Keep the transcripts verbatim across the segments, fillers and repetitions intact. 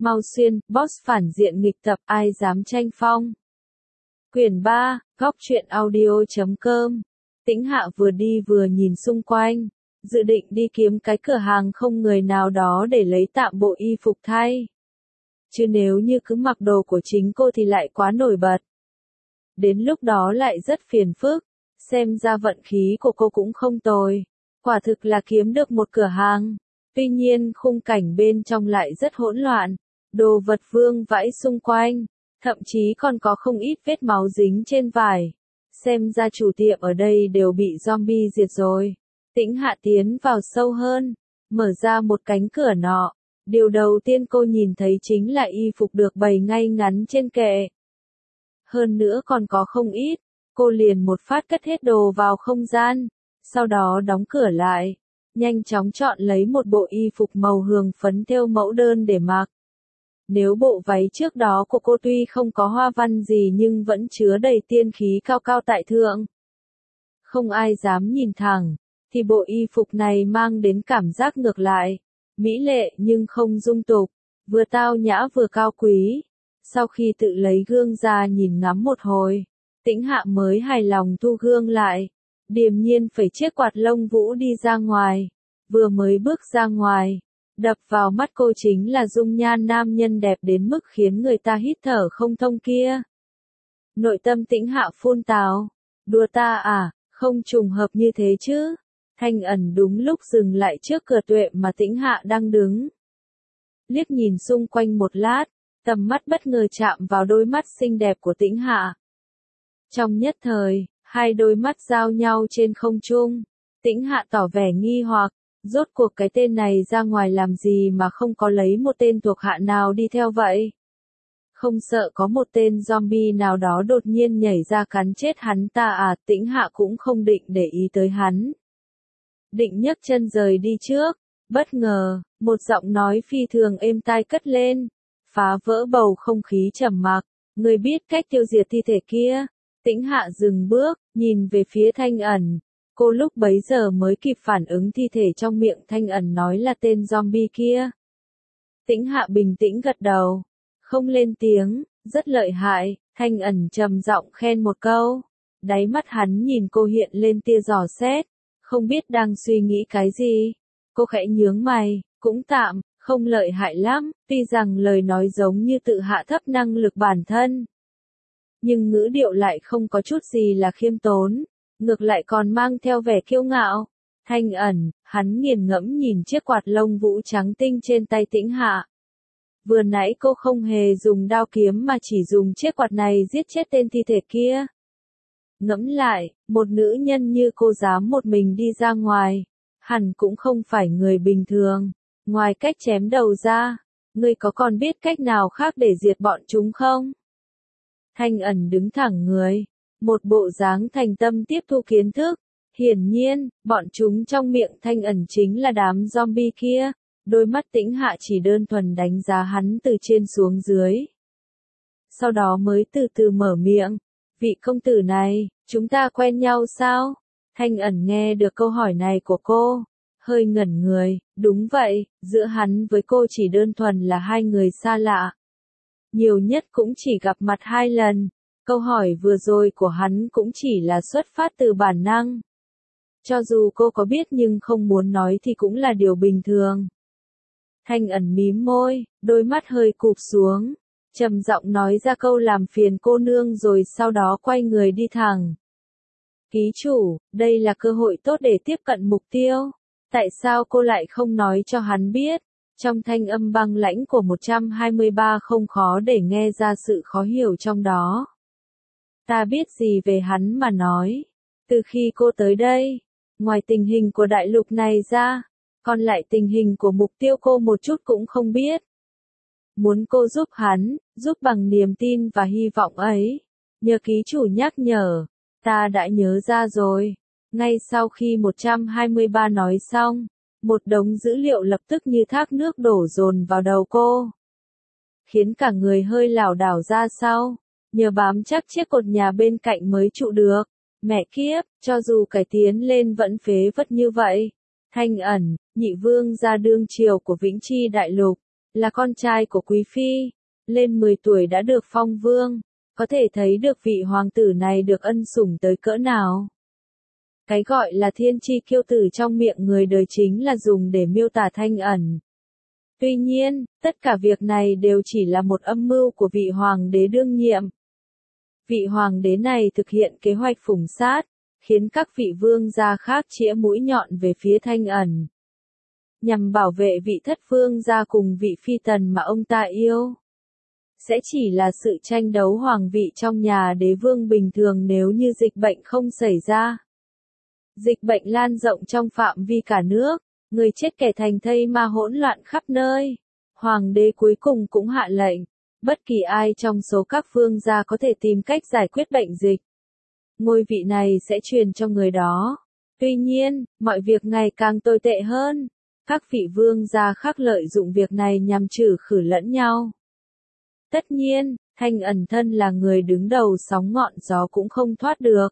Mau Xuyên, boss phản diện nghịch tập, ai dám tranh phong. Quyển ba, góc truyện audio chấm com. Tĩnh Hạ vừa đi vừa nhìn xung quanh, dự định đi kiếm cái cửa hàng không người nào đó để lấy tạm bộ y phục thay. Chứ nếu như cứ mặc đồ của chính cô thì lại quá nổi bật. Đến lúc đó lại rất phiền phức, xem ra vận khí của cô cũng không tồi. Quả thực là kiếm được một cửa hàng. Tuy nhiên khung cảnh bên trong lại rất hỗn loạn, đồ vật vương vãi xung quanh, thậm chí còn có không ít vết máu dính trên vải. Xem ra chủ tiệm ở đây đều bị zombie diệt rồi. Tĩnh Hạ tiến vào sâu hơn, mở ra một cánh cửa nọ. Điều đầu tiên cô nhìn thấy chính là y phục được bày ngay ngắn trên kệ. Hơn nữa còn có không ít, cô liền một phát cất hết đồ vào không gian, sau đó đóng cửa lại, nhanh chóng chọn lấy một bộ y phục màu hường phấn thêu mẫu đơn để mặc. Nếu bộ váy trước đó của cô tuy không có hoa văn gì nhưng vẫn chứa đầy tiên khí cao cao tại thượng. Không ai dám nhìn thẳng, thì bộ y phục này mang đến cảm giác ngược lại, mỹ lệ nhưng không dung tục, vừa tao nhã vừa cao quý. Sau khi tự lấy gương ra nhìn ngắm một hồi, Tĩnh Hạ mới hài lòng thu gương lại, điềm nhiên phẩy chiếc quạt lông vũ đi ra ngoài. Vừa mới bước ra ngoài, đập vào mắt cô chính là dung nhan nam nhân đẹp đến mức khiến người ta hít thở không thông kia. Nội tâm Tĩnh Hạ phun tào, đùa ta à, không trùng hợp như thế chứ. Thanh Ẩn đúng lúc dừng lại trước cửa tuệ mà Tĩnh Hạ đang đứng. Liếc nhìn xung quanh một lát, tầm mắt bất ngờ chạm vào đôi mắt xinh đẹp của Tĩnh Hạ. Trong nhất thời, hai đôi mắt giao nhau trên không trung. Tĩnh Hạ tỏ vẻ nghi hoặc, rốt cuộc cái tên này ra ngoài làm gì mà không có lấy một tên thuộc hạ nào đi theo vậy? Không sợ có một tên zombie nào đó đột nhiên nhảy ra cắn chết hắn ta à? Tĩnh Hạ cũng không định để ý tới hắn. Định nhấc chân rời đi trước, bất ngờ, một giọng nói phi thường êm tai cất lên, phá vỡ bầu không khí trầm mặc. Người biết cách tiêu diệt thi thể kia? Tĩnh Hạ dừng bước, nhìn về phía Thanh Ẩn. Cô lúc bấy giờ mới kịp phản ứng thi thể trong miệng Thanh Ẩn nói là tên zombie kia. Tĩnh Hạ bình tĩnh gật đầu, không lên tiếng. Rất lợi hại, Thanh Ẩn trầm giọng khen một câu. Đáy mắt hắn nhìn cô hiện lên tia dò xét, không biết đang suy nghĩ cái gì. Cô khẽ nhướng mày, cũng tạm, không lợi hại lắm, tuy rằng lời nói giống như tự hạ thấp năng lực bản thân. Nhưng ngữ điệu lại không có chút gì là khiêm tốn, ngược lại còn mang theo vẻ kiêu ngạo. Thanh Ẩn, hắn nghiền ngẫm nhìn chiếc quạt lông vũ trắng tinh trên tay Tĩnh Hạ. Vừa nãy cô không hề dùng đao kiếm mà chỉ dùng chiếc quạt này giết chết tên thi thể kia. Ngẫm lại, một nữ nhân như cô dám một mình đi ra ngoài, hẳn cũng không phải người bình thường. Ngoài cách chém đầu ra, ngươi có còn biết cách nào khác để diệt bọn chúng không? Thanh Ẩn đứng thẳng người, một bộ dáng thành tâm tiếp thu kiến thức. Hiển nhiên, bọn chúng trong miệng Thanh Ẩn chính là đám zombie kia. Đôi mắt Tĩnh Hạ chỉ đơn thuần đánh giá hắn từ trên xuống dưới. Sau đó mới từ từ mở miệng. Vị công tử này, chúng ta quen nhau sao? Thanh Ẩn nghe được câu hỏi này của cô, hơi ngẩn người. Đúng vậy, giữa hắn với cô chỉ đơn thuần là hai người xa lạ. Nhiều nhất cũng chỉ gặp mặt hai lần. Câu hỏi vừa rồi của hắn cũng chỉ là xuất phát từ bản năng. Cho dù cô có biết nhưng không muốn nói thì cũng là điều bình thường. Thanh Ẩn mím môi, đôi mắt hơi cụp xuống, trầm giọng nói ra câu làm phiền cô nương rồi sau đó quay người đi thẳng. Ký chủ, đây là cơ hội tốt để tiếp cận mục tiêu. Tại sao cô lại không nói cho hắn biết? Trong thanh âm băng lãnh của một trăm hai mươi ba không khó để nghe ra sự khó hiểu trong đó. Ta biết gì về hắn mà nói. Từ khi cô tới đây, ngoài tình hình của đại lục này ra, còn lại tình hình của mục tiêu cô một chút cũng không biết. Muốn cô giúp hắn, giúp bằng niềm tin và hy vọng ấy. Nhờ ký chủ nhắc nhở, ta đã nhớ ra rồi. Ngay sau khi một trăm hai mươi ba nói xong, một đống dữ liệu lập tức như thác nước đổ dồn vào đầu cô. Khiến cả người hơi lảo đảo ra sau, nhờ bám chắc chiếc cột nhà bên cạnh mới trụ được. Mẹ kiếp, cho dù cải tiến lên vẫn phế vất như vậy. Thanh Ẩn, nhị vương gia đương triều của Vĩnh Chi Đại Lục, là con trai của quý phi, lên mười tuổi đã được phong vương, có thể thấy được vị hoàng tử này được ân sủng tới cỡ nào. Cái gọi là thiên chi kiêu tử trong miệng người đời chính là dùng để miêu tả Thanh Ẩn. Tuy nhiên, tất cả việc này đều chỉ là một âm mưu của vị hoàng đế đương nhiệm. Vị hoàng đế này thực hiện kế hoạch phủng sát, khiến các vị vương gia khác chĩa mũi nhọn về phía Thanh Ẩn, nhằm bảo vệ vị thất vương gia cùng vị phi tần mà ông ta yêu. Sẽ chỉ là sự tranh đấu hoàng vị trong nhà đế vương bình thường nếu như dịch bệnh không xảy ra. Dịch bệnh lan rộng trong phạm vi cả nước, người chết kẻ thành thây ma hỗn loạn khắp nơi. Hoàng đế cuối cùng cũng hạ lệnh, bất kỳ ai trong số các vương gia có thể tìm cách giải quyết bệnh dịch, ngôi vị này sẽ truyền cho người đó. Tuy nhiên, mọi việc ngày càng tồi tệ hơn. Các vị vương gia khác lợi dụng việc này nhằm trừ khử lẫn nhau. Tất nhiên, Thanh Ẩn thân là người đứng đầu sóng ngọn gió cũng không thoát được.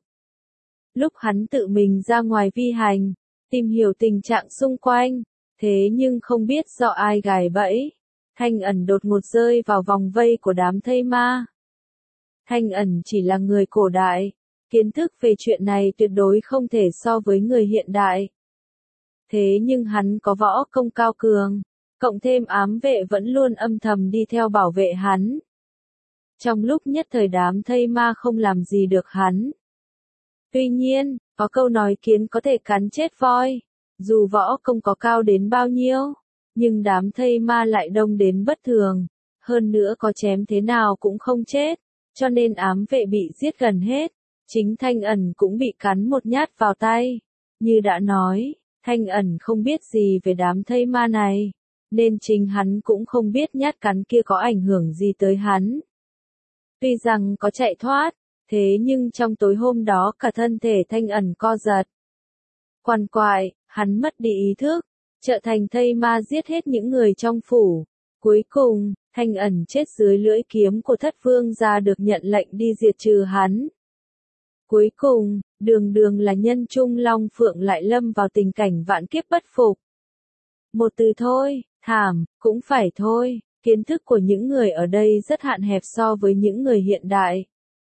Lúc hắn tự mình ra ngoài vi hành, tìm hiểu tình trạng xung quanh, thế nhưng không biết do ai gài bẫy, Thanh Ẩn đột ngột rơi vào vòng vây của đám thây ma. Thanh Ẩn chỉ là người cổ đại, kiến thức về chuyện này tuyệt đối không thể so với người hiện đại. Thế nhưng hắn có võ công cao cường, cộng thêm ám vệ vẫn luôn âm thầm đi theo bảo vệ hắn. Trong lúc nhất thời đám thây ma không làm gì được hắn. Tuy nhiên, có câu nói kiến có thể cắn chết voi, dù võ công có cao đến bao nhiêu, nhưng đám thây ma lại đông đến bất thường, hơn nữa có chém thế nào cũng không chết, cho nên ám vệ bị giết gần hết, chính Thanh Ẩn cũng bị cắn một nhát vào tay. Như đã nói, Thanh Ẩn không biết gì về đám thây ma này, nên chính hắn cũng không biết nhát cắn kia có ảnh hưởng gì tới hắn. Tuy rằng có chạy thoát, thế nhưng trong tối hôm đó cả thân thể Thanh Ẩn co giật. Quằn quại, hắn mất đi ý thức, trở thành thây ma giết hết những người trong phủ. Cuối cùng, Thanh Ẩn chết dưới lưỡi kiếm của thất vương gia được nhận lệnh đi diệt trừ hắn. Cuối cùng, đường đường là nhân trung long phượng lại lâm vào tình cảnh vạn kiếp bất phục. Một từ thôi, thảm, cũng phải thôi, kiến thức của những người ở đây rất hạn hẹp so với những người hiện đại.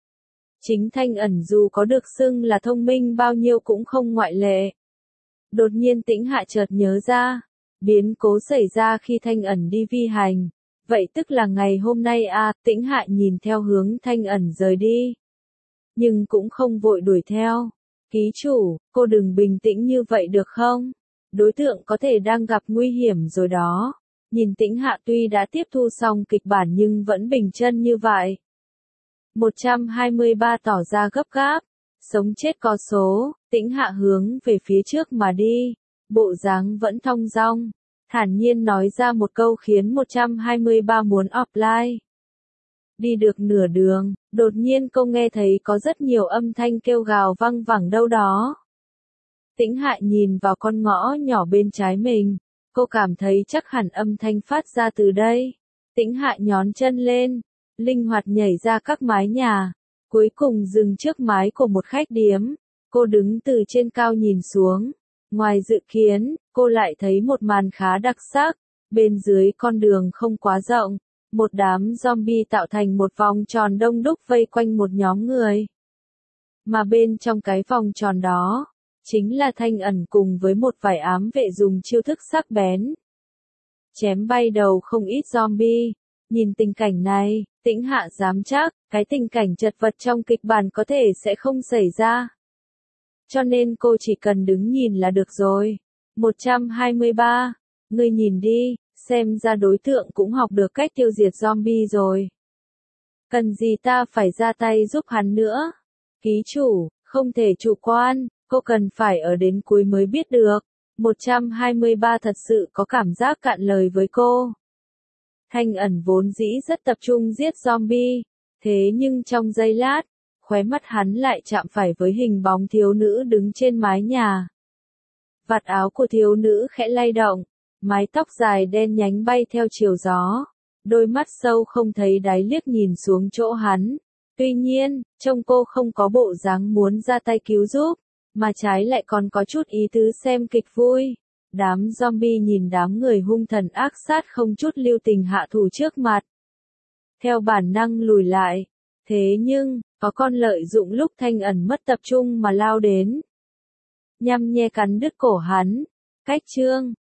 Chính Thanh Ẩn dù có được xưng là thông minh bao nhiêu cũng không ngoại lệ. Đột nhiên Tĩnh Hạ chợt nhớ ra, biến cố xảy ra khi Thanh Ẩn đi vi hành. Vậy tức là ngày hôm nay à, Tĩnh Hạ nhìn theo hướng Thanh Ẩn rời đi. Nhưng cũng không vội đuổi theo. Ký chủ, cô đừng bình tĩnh như vậy được không? Đối tượng có thể đang gặp nguy hiểm rồi đó. Nhìn Tĩnh Hạ tuy đã tiếp thu xong kịch bản nhưng vẫn bình chân như vậy. một trăm hai mươi ba tỏ ra gấp gáp. Sống chết có số, Tĩnh Hạ hướng về phía trước mà đi. Bộ dáng vẫn thong dong. Thản nhiên nói ra một câu khiến một trăm hai mươi ba muốn offline. Đi được nửa đường, đột nhiên cô nghe thấy có rất nhiều âm thanh kêu gào văng vẳng đâu đó. Tĩnh Hạ nhìn vào con ngõ nhỏ bên trái mình, cô cảm thấy chắc hẳn âm thanh phát ra từ đây. Tĩnh Hạ nhón chân lên, linh hoạt nhảy ra các mái nhà, cuối cùng dừng trước mái của một khách điếm. Cô đứng từ trên cao nhìn xuống, ngoài dự kiến, cô lại thấy một màn khá đặc sắc. Bên dưới con đường không quá rộng, một đám zombie tạo thành một vòng tròn đông đúc vây quanh một nhóm người. Mà bên trong cái vòng tròn đó, chính là Thanh Ẩn cùng với một vài ám vệ dùng chiêu thức sắc bén. Chém bay đầu không ít zombie. Nhìn tình cảnh này, Tĩnh Hạ dám chắc, cái tình cảnh chật vật trong kịch bản có thể sẽ không xảy ra. Cho nên cô chỉ cần đứng nhìn là được rồi. một trăm hai mươi ba. Ngươi nhìn đi, xem ra đối tượng cũng học được cách tiêu diệt zombie rồi. Cần gì ta phải ra tay giúp hắn nữa? Ký chủ, không thể chủ quan, cô cần phải ở đến cuối mới biết được. một trăm hai mươi ba thật sự có cảm giác cạn lời với cô. Thanh Ẩn vốn dĩ rất tập trung giết zombie, thế nhưng trong giây lát, khóe mắt hắn lại chạm phải với hình bóng thiếu nữ đứng trên mái nhà. Vạt áo của thiếu nữ khẽ lay động, mái tóc dài đen nhánh bay theo chiều gió, đôi mắt sâu không thấy đáy liếc nhìn xuống chỗ hắn. Tuy nhiên, trông cô không có bộ dáng muốn ra tay cứu giúp, mà trái lại còn có chút ý tứ xem kịch vui. đám zombie nhìn đám người hung thần ác sát không chút lưu tình hạ thủ trước mặt. Theo bản năng lùi lại. Thế nhưng, có con lợi dụng lúc Thanh Ẩn mất tập trung mà lao đến. Nhăm nhe cắn đứt cổ hắn. Cách chương.